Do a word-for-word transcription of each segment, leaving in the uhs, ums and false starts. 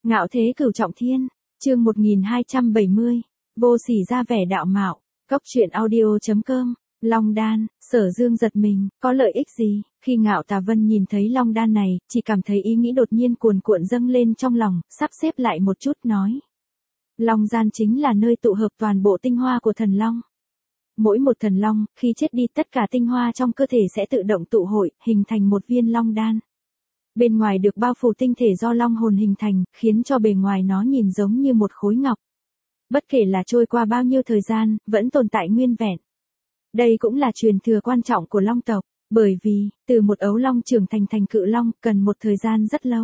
Ngạo thế cửu trọng thiên, chương một nghìn hai trăm bảy mươi, vô sỉ ra vẻ đạo mạo, cốc truyện audio chấm com, Long đan, Sở Dương giật mình, có lợi ích gì? Khi Ngạo Tà Vân nhìn thấy long đan này, chỉ cảm thấy ý nghĩ đột nhiên cuồn cuộn dâng lên trong lòng, sắp xếp lại một chút nói. Long gian chính là nơi tụ hợp toàn bộ tinh hoa của thần long. Mỗi một thần long, khi chết đi tất cả tinh hoa trong cơ thể sẽ tự động tụ hội, hình thành một viên long đan. Bên ngoài được bao phủ tinh thể do long hồn hình thành, khiến cho bề ngoài nó nhìn giống như một khối ngọc. Bất kể là trôi qua bao nhiêu thời gian, vẫn tồn tại nguyên vẹn. Đây cũng là truyền thừa quan trọng của long tộc, bởi vì, từ một ấu long trưởng thành thành cự long, cần một thời gian rất lâu.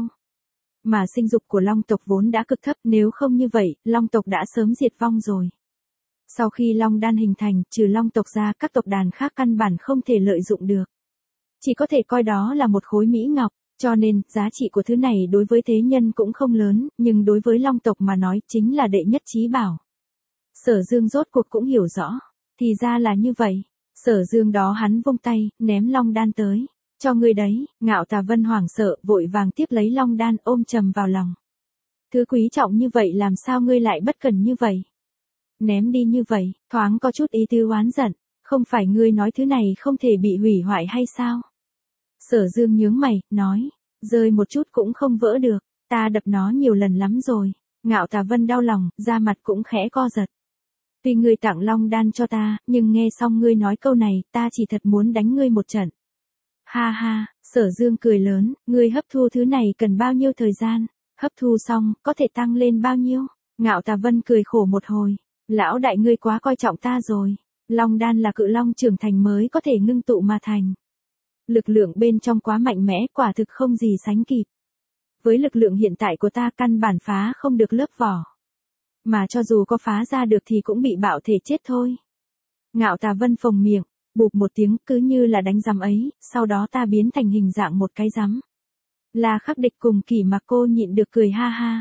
Mà sinh dục của long tộc vốn đã cực thấp, nếu không như vậy, long tộc đã sớm diệt vong rồi. Sau khi long đan hình thành, trừ long tộc ra, các tộc đàn khác căn bản không thể lợi dụng được. Chỉ có thể coi đó là một khối mỹ ngọc. Cho nên, giá trị của thứ này đối với thế nhân cũng không lớn, nhưng đối với long tộc mà nói chính là đệ nhất chí bảo. Sở Dương rốt cuộc cũng hiểu rõ. Thì ra là như vậy. Sở Dương đó hắn vung tay, ném long đan tới. Cho ngươi đấy, Ngạo Tà Vân hoảng sợ, vội vàng tiếp lấy long đan ôm trầm vào lòng. Thứ quý trọng như vậy làm sao ngươi lại bất cần như vậy? Ném đi như vậy, thoáng có chút ý tứ oán giận. Không phải ngươi nói thứ này không thể bị hủy hoại hay sao? Sở Dương nhướng mày, nói, rơi một chút cũng không vỡ được, ta đập nó nhiều lần lắm rồi. Ngạo Tà Vân đau lòng, da mặt cũng khẽ co giật. Tuy ngươi tặng long đan cho ta, nhưng nghe xong ngươi nói câu này, ta chỉ thật muốn đánh ngươi một trận. Ha ha, Sở Dương cười lớn, ngươi hấp thu thứ này cần bao nhiêu thời gian, hấp thu xong, có thể tăng lên bao nhiêu? Ngạo Tà Vân cười khổ một hồi, lão đại ngươi quá coi trọng ta rồi, long đan là cự long trưởng thành mới có thể ngưng tụ mà thành. Lực lượng bên trong quá mạnh mẽ, quả thực không gì sánh kịp. Với lực lượng hiện tại của ta căn bản phá không được lớp vỏ. Mà cho dù có phá ra được thì cũng bị bạo thể chết thôi. Ngạo Tà Vân phồng miệng, bụp một tiếng cứ như là đánh rắm ấy, sau đó ta biến thành hình dạng một cái rắm. La Khắc Địch cùng Kỷ Mặc Cô nhịn được cười ha ha.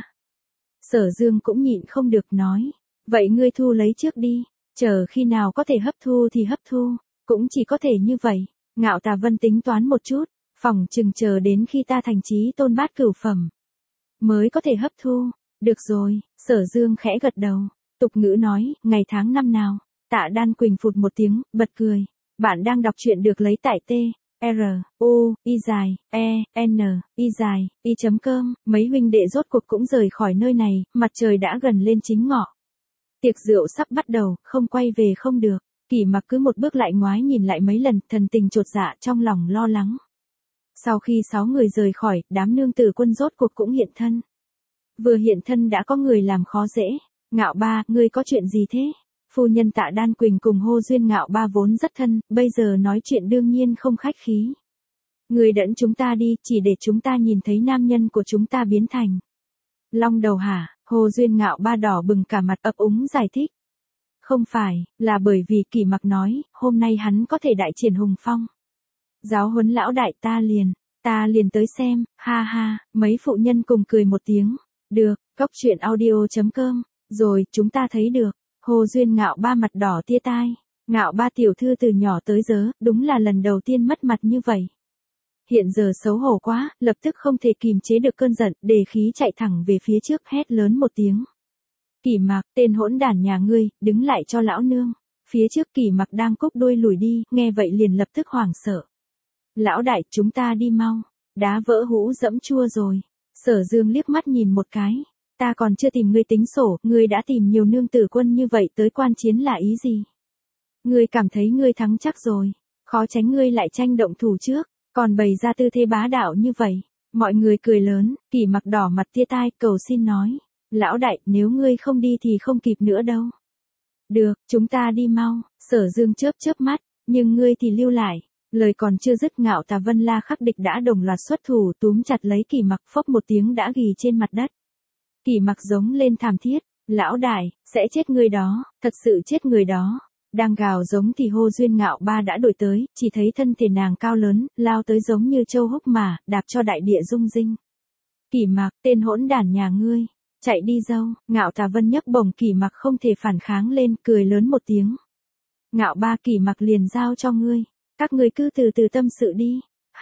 Sở Dương cũng nhịn không được nói, vậy ngươi thu lấy trước đi, chờ khi nào có thể hấp thu thì hấp thu, cũng chỉ có thể như vậy. Ngạo Tà Vân tính toán một chút, phỏng chừng chờ đến khi ta thành chí tôn bát cửu phẩm, mới có thể hấp thu. Được rồi, Sở Dương khẽ gật đầu, tục ngữ nói, ngày tháng năm nào, Tạ Đan Quỳnh phụt một tiếng, bật cười. Bạn đang đọc truyện được lấy tại T, R, U, I dài, E, N, I dài, I chấm com, mấy huynh đệ rốt cuộc cũng rời khỏi nơi này, mặt trời đã gần lên chính ngọ. Tiệc rượu sắp bắt đầu, không quay về không được. Kỷ Mặc cứ một bước lại ngoái nhìn lại mấy lần, thần tình chột dạ trong lòng lo lắng. Sau khi sáu người rời khỏi, đám nương tử quân rốt cuộc cũng hiện thân. Vừa hiện thân đã có người làm khó dễ. Ngạo ba, ngươi có chuyện gì thế? Phu nhân Tạ Đan Quỳnh cùng hô duyên Ngạo ba vốn rất thân, bây giờ nói chuyện đương nhiên không khách khí. Ngươi dẫn chúng ta đi, chỉ để chúng ta nhìn thấy nam nhân của chúng ta biến thành long đầu hả? Hồ duyên Ngạo ba đỏ bừng cả mặt ấp úng giải thích. Không phải, là bởi vì Kỷ Mặc nói, hôm nay hắn có thể đại triển hùng phong. Giáo huấn lão đại ta liền, ta liền tới xem, ha ha, mấy phụ nhân cùng cười một tiếng. Được, cốc truyện audio chấm com, rồi, chúng ta thấy được. Hồ duyên Ngạo ba mặt đỏ tia tai. Ngạo ba tiểu thư từ nhỏ tới giờ, đúng là lần đầu tiên mất mặt như vậy. Hiện giờ xấu hổ quá, lập tức không thể kìm chế được cơn giận, đề khí chạy thẳng về phía trước hét lớn một tiếng. Kỷ Mặc, tên hỗn đản nhà ngươi, đứng lại cho lão nương. Phía trước Kỷ Mặc đang cúc đuôi lùi đi, nghe vậy liền lập tức hoảng sợ. Lão đại, chúng ta đi mau. Đá vỡ hũ dẫm chua rồi. Sở Dương liếc mắt nhìn một cái. Ta còn chưa tìm ngươi tính sổ, ngươi đã tìm nhiều nương tử quân như vậy tới quan chiến là ý gì? Ngươi cảm thấy ngươi thắng chắc rồi. Khó tránh ngươi lại tranh động thủ trước, còn bày ra tư thế bá đạo như vậy. Mọi người cười lớn, Kỷ Mặc đỏ mặt tia tai, cầu xin nói. Lão đại, nếu ngươi không đi thì không kịp nữa đâu. Được, chúng ta đi mau. Sở Dương chớp chớp mắt, nhưng ngươi thì lưu lại. Lời còn chưa dứt, Ngạo Tà Vân La Khắc Địch đã đồng loạt xuất thủ túm chặt lấy Kỷ Mặc, phốc một tiếng đã ghì trên mặt đất. Kỷ Mặc giống lên thảm thiết, lão đại, sẽ chết người đó, thật sự chết người đó. Đang gào giống thì hô duyên Ngạo ba đã đổi tới, chỉ thấy thân thể nàng cao lớn, lao tới giống như châu húc mà, đạp cho đại địa rung rinh. Kỷ Mặc, tên hỗn đản nhà ngươi. Chạy đi dâu, Ngạo Tà Vân nhấc bổng Kỷ Mặc không thể phản kháng lên, cười lớn một tiếng. Ngạo ba, Kỷ Mặc liền giao cho ngươi, các ngươi cứ từ từ tâm sự đi.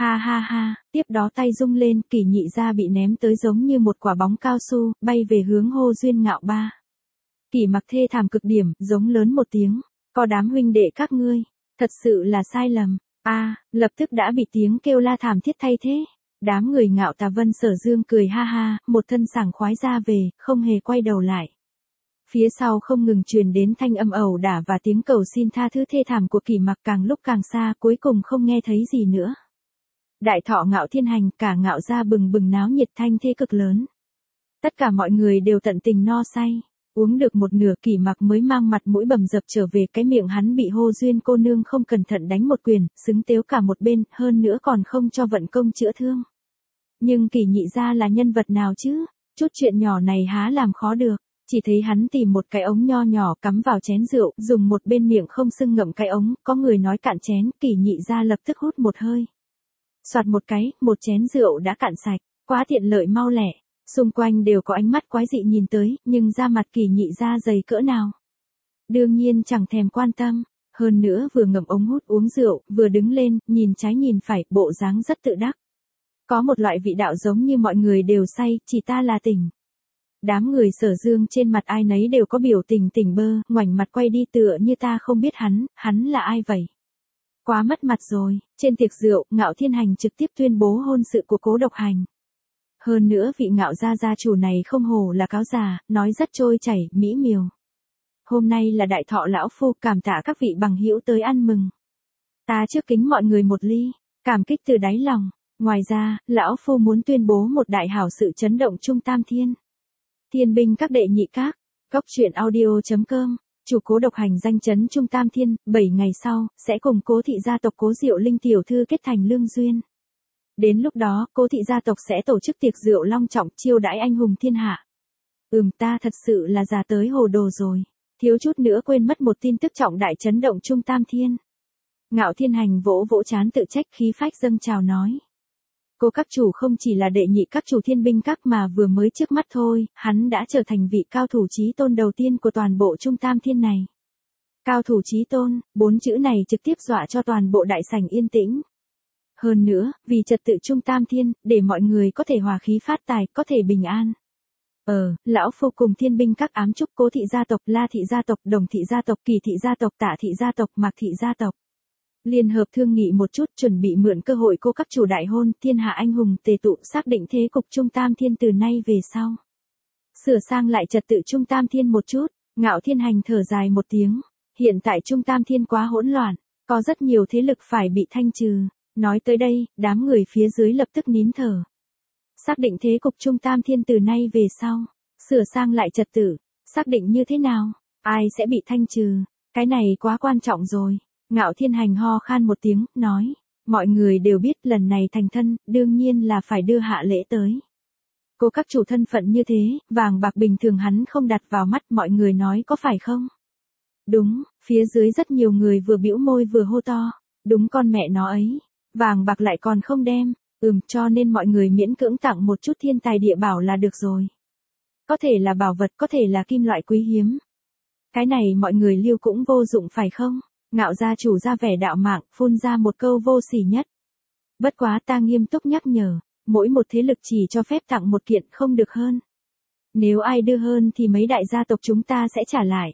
Ha ha ha, tiếp đó tay rung lên, Kỷ Nhị Gia bị ném tới giống như một quả bóng cao su, bay về hướng Hô Duyên Ngạo Ba. Kỷ Mặc thê thảm cực điểm, giống lớn một tiếng, có đám huynh đệ các ngươi, thật sự là sai lầm. A, lập tức đã bị tiếng kêu la thảm thiết thay thế. Đám người Ngạo Tà Vân Sở Dương cười ha ha, một thân sảng khoái ra về, không hề quay đầu lại. Phía sau không ngừng truyền đến thanh âm ẩu đả và tiếng cầu xin tha thứ thê thảm của Kỷ Mặc càng lúc càng xa, cuối cùng không nghe thấy gì nữa. Đại thọ Ngạo Thiên Hành, cả Ngạo gia bừng bừng náo nhiệt thanh thế cực lớn. Tất cả mọi người đều tận tình no say, uống được một nửa Kỷ Mặc mới mang mặt mũi bầm dập trở về, cái miệng hắn bị Hô Duyên cô nương không cẩn thận đánh một quyền, xứng tếu cả một bên, hơn nữa còn không cho vận công chữa thương. Nhưng Kỷ Nhị Gia là nhân vật nào chứ, chút chuyện nhỏ này há làm khó được. Chỉ thấy hắn tìm một cái ống nho nhỏ cắm vào chén rượu, dùng một bên miệng không sưng ngậm cái ống, có người nói cạn chén, Kỷ Nhị Gia lập tức hút một hơi. Soạt một cái, một chén rượu đã cạn sạch, quá tiện lợi mau lẹ. Xung quanh đều có ánh mắt quái dị nhìn tới, nhưng da mặt Kỷ Nhị Gia dày cỡ nào. Đương nhiên chẳng thèm quan tâm, hơn nữa vừa ngậm ống hút uống rượu, vừa đứng lên, nhìn trái nhìn phải, bộ dáng rất tự đắc. Có một loại vị đạo giống như mọi người đều say, chỉ ta là tỉnh. Đám người Sở Dương trên mặt ai nấy đều có biểu tình tỉnh bơ, ngoảnh mặt quay đi tựa như ta không biết hắn, hắn là ai vậy? Quá mất mặt rồi, trên tiệc rượu, Ngạo Thiên Hành trực tiếp tuyên bố hôn sự của Cố Độc Hành. Hơn nữa vị Ngạo gia gia chủ này không hổ là cáo già, nói rất trôi chảy, mỹ miều. Hôm nay là đại thọ lão phu, cảm tạ các vị bằng hữu tới ăn mừng. Ta trước kính mọi người một ly, cảm kích từ đáy lòng. Ngoài ra, lão phu muốn tuyên bố một đại hảo sự chấn động Trung Tam Thiên. Thiên binh các đệ nhị các, góc truyện audio.com, chủ Cố Độc Hành danh chấn Trung Tam Thiên, bảy ngày sau, sẽ cùng Cố thị gia tộc Cố Diệu Linh tiểu thư kết thành lương duyên. Đến lúc đó, Cố thị gia tộc sẽ tổ chức tiệc rượu long trọng chiêu đãi anh hùng thiên hạ. Ừm, ta thật sự là già tới hồ đồ rồi, thiếu chút nữa quên mất một tin tức trọng đại chấn động Trung Tam Thiên. Ngạo Thiên Hành vỗ vỗ trán tự trách, khí phách dâng trào nói. Cố các chủ không chỉ là đệ nhị các chủ thiên binh các mà vừa mới trước mắt thôi, hắn đã trở thành vị cao thủ chí tôn đầu tiên của toàn bộ Trung Tam Thiên này. Cao thủ chí tôn, bốn chữ này trực tiếp dọa cho toàn bộ đại sảnh yên tĩnh. Hơn nữa, vì trật tự Trung Tam Thiên, để mọi người có thể hòa khí phát tài, có thể bình an. Ờ, lão phu cùng thiên binh các ám chúc Cố thị gia tộc, La thị gia tộc, Đồng thị gia tộc, Kỳ thị gia tộc, Tạ thị gia tộc, Mạc thị gia tộc liên hợp thương nghị một chút, chuẩn bị mượn cơ hội Cố các chủ đại hôn, thiên hạ anh hùng tề tụ, xác định thế cục Trung Tam Thiên từ nay về sau. Sửa sang lại trật tự Trung Tam Thiên một chút, Ngạo Thiên Hành thở dài một tiếng, hiện tại Trung Tam Thiên quá hỗn loạn, có rất nhiều thế lực phải bị thanh trừ. Nói tới đây, đám người phía dưới lập tức nín thở. Xác định thế cục Trung Tam Thiên từ nay về sau, sửa sang lại trật tự, xác định như thế nào, ai sẽ bị thanh trừ, cái này quá quan trọng rồi. Ngạo Thiên Hành ho khan một tiếng, nói, mọi người đều biết lần này thành thân, đương nhiên là phải đưa hạ lễ tới. Cố các chủ thân phận như thế, vàng bạc bình thường hắn không đặt vào mắt, mọi người nói có phải không? Đúng, phía dưới rất nhiều người vừa bĩu môi vừa hô to, đúng con mẹ nó ấy, vàng bạc lại còn không đem, ừm, cho nên mọi người miễn cưỡng tặng một chút thiên tài địa bảo là được rồi. Có thể là bảo vật, có thể là kim loại quý hiếm. Cái này mọi người lưu cũng vô dụng phải không? Ngạo gia chủ ra vẻ đạo mạo, phun ra một câu vô sỉ nhất. Bất quá ta nghiêm túc nhắc nhở, mỗi một thế lực chỉ cho phép tặng một kiện, không được hơn. Nếu ai đưa hơn thì mấy đại gia tộc chúng ta sẽ trả lại.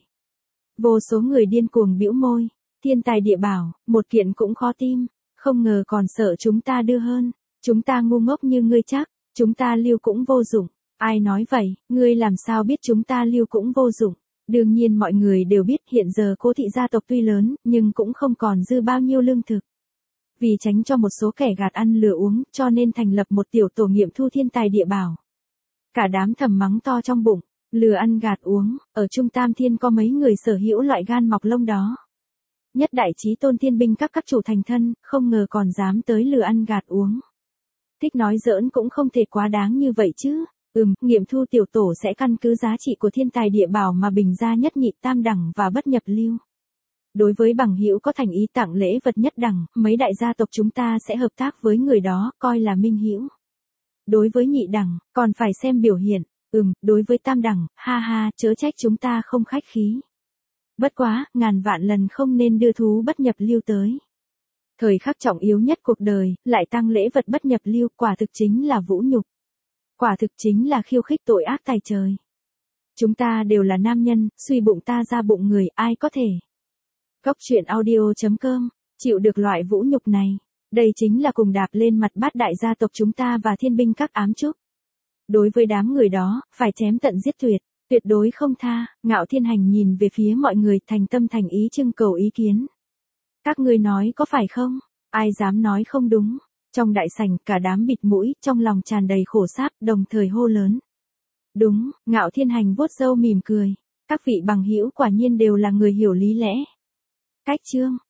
Vô số người điên cuồng bĩu môi, thiên tài địa bảo, một kiện cũng khó tim, không ngờ còn sợ chúng ta đưa hơn. Chúng ta ngu ngốc như ngươi chắc, chúng ta lưu cũng vô dụng. Ai nói vậy, ngươi làm sao biết chúng ta lưu cũng vô dụng? Đương nhiên mọi người đều biết hiện giờ Cố thị gia tộc tuy lớn, nhưng cũng không còn dư bao nhiêu lương thực. Vì tránh cho một số kẻ gạt ăn lừa uống, cho nên thành lập một tiểu tổ nghiệm thu thiên tài địa bảo. Cả đám thầm mắng to trong bụng, lừa ăn gạt uống, ở Trung Tam Thiên có mấy người sở hữu loại gan mọc lông đó. Nhất đại chí tôn thiên binh các các chủ thành thân, không ngờ còn dám tới lừa ăn gạt uống. Thích nói giỡn cũng không thể quá đáng như vậy chứ. Ừm, nghiệm thu tiểu tổ sẽ căn cứ giá trị của thiên tài địa bảo mà bình ra nhất nhị tam đẳng và bất nhập lưu. Đối với bằng hữu có thành ý tặng lễ vật nhất đẳng, mấy đại gia tộc chúng ta sẽ hợp tác với người đó, coi là minh hữu. Đối với nhị đẳng, còn phải xem biểu hiện. Ừm, đối với tam đẳng, ha ha, chớ trách chúng ta không khách khí. Bất quá, ngàn vạn lần không nên đưa thú bất nhập lưu tới. Thời khắc trọng yếu nhất cuộc đời, lại tăng lễ vật bất nhập lưu, quả thực chính là vũ nhục. Quả thực chính là khiêu khích tội ác tày trời. Chúng ta đều là nam nhân, suy bụng ta ra bụng người, ai có thể. Cốc truyện audio chấm com, chịu được loại vũ nhục này. Đây chính là cùng đạp lên mặt bát đại gia tộc chúng ta và thiên binh các ám trúc. Đối với đám người đó, phải chém tận giết tuyệt, tuyệt đối không tha. Ngạo Thiên Hành nhìn về phía mọi người, thành tâm thành ý trưng cầu ý kiến. Các ngươi nói có phải không? Ai dám nói không đúng? Trong đại sảnh, cả đám bịt mũi, trong lòng tràn đầy khổ sáp, đồng thời hô lớn. Đúng, Ngạo Thiên Hành vuốt râu mỉm cười. Các vị bằng hữu quả nhiên đều là người hiểu lý lẽ. Cách chương